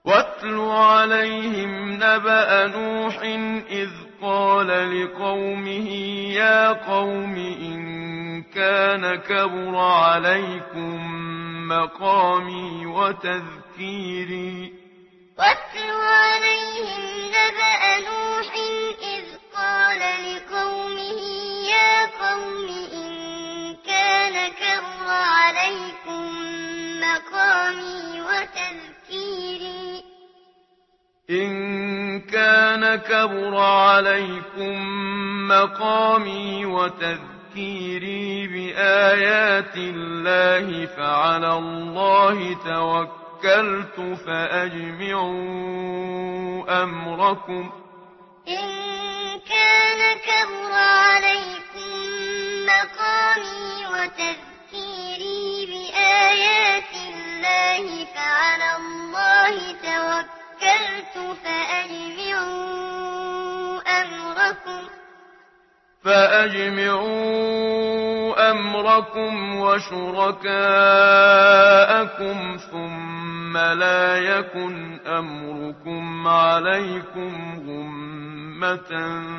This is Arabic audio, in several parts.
واتل عليهم نبأ نوح إذ قال لقومه يا قوم إن كان كبر عليكم مقامي وتذكيري واتل عليهم نبأ نوح إذ قال لقومه يا قوم إن كان كبر عليكم مقامي وتذكيري بآيات الله فعلى الله توكلت فأجمعوا أمركم وشركاءكم ثم لا يكن أمركم عليكم غمة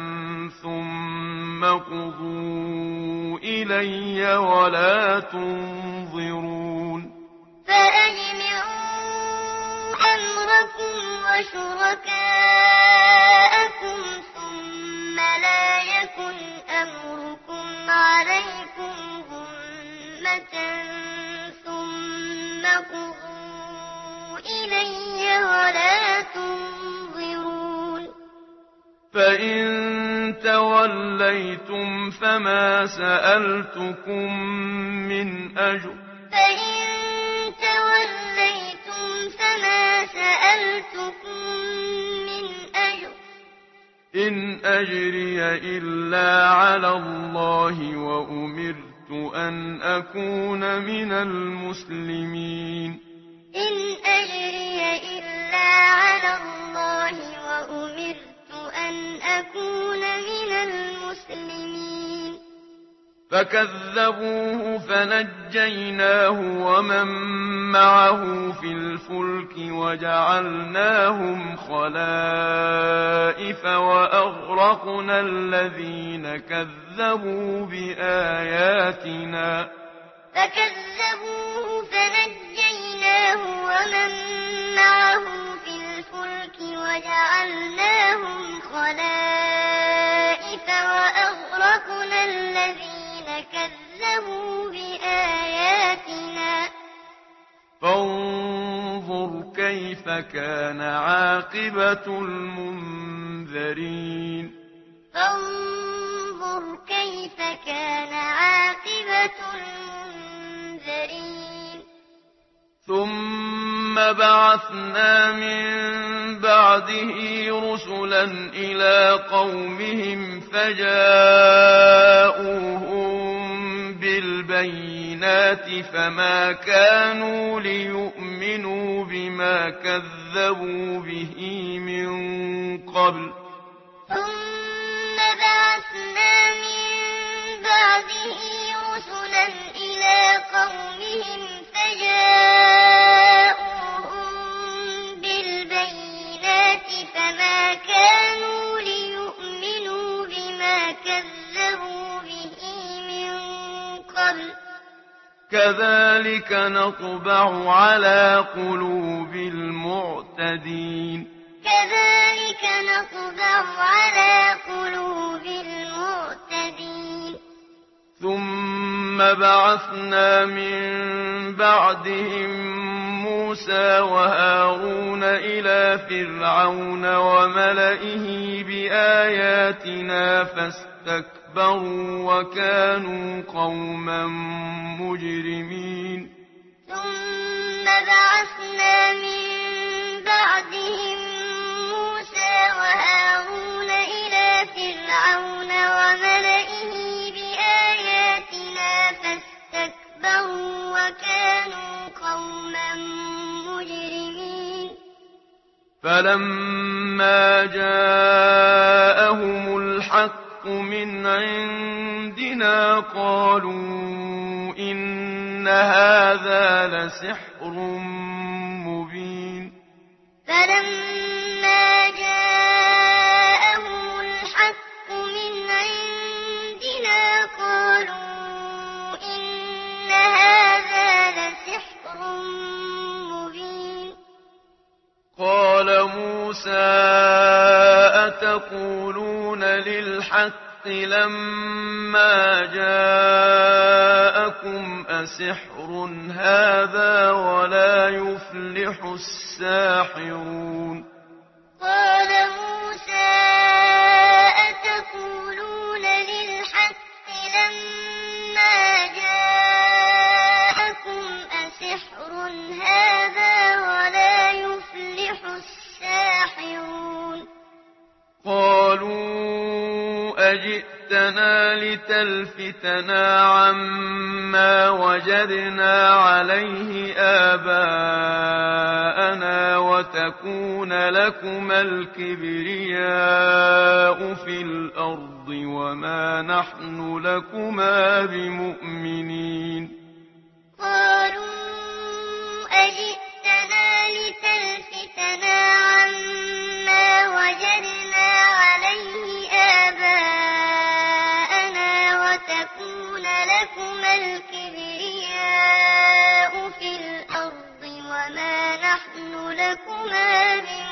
ثم قضوا إلي ولا تنظرون فأجمعوا أمركم وشركاءكم ثم لا يكن أمركم عليكم غمة ثم قضوا إلي ولا تنظرون فإن توليتم فما سألتكم من أجر إن أجري إلا على الله وأمرت أن أكون من المسلمين فكذبوه فنجيناه ومن معه في الفلك وجعلناهم خلائف وأغرقنا الذين كذبوا بآياتنا فانظر كيف كان عاقبة المنذرين ثم بعثنا من بعده رسلا إلى قومهم فجاءوهم بالبينات فما كانوا ليؤمنوا بما كذبوا به من قبل كذلك نطبع على قلوب المعتدين ثم بعثنا من بعدهم موسى وهارون إلى فرعون وملئه بآياتنا فاستكبروا وكانوا قوما مجرمين فلما جاءهم الحق من عندنا قالوا إن هذا لسحر مبين قال موسى أتقولون للحق لما جاءكم أسحر هذا ولا يفلح الساحرون قال موسى أتقولون للحق لما جاءكم أسحر هذا ولا يفلح الساحرون قالوا أجئتنا لتلفتنا عما وجدنا عليه آباءنا وتكون لكما الكبرياء في الأرض وما نحن لكما بمؤمنين قالوا أجئتنا لتلفتنا عما وجدنا عليه آباءنا وتكون لكما الكبرياء في الأرض وما نحن لكما بمؤمنين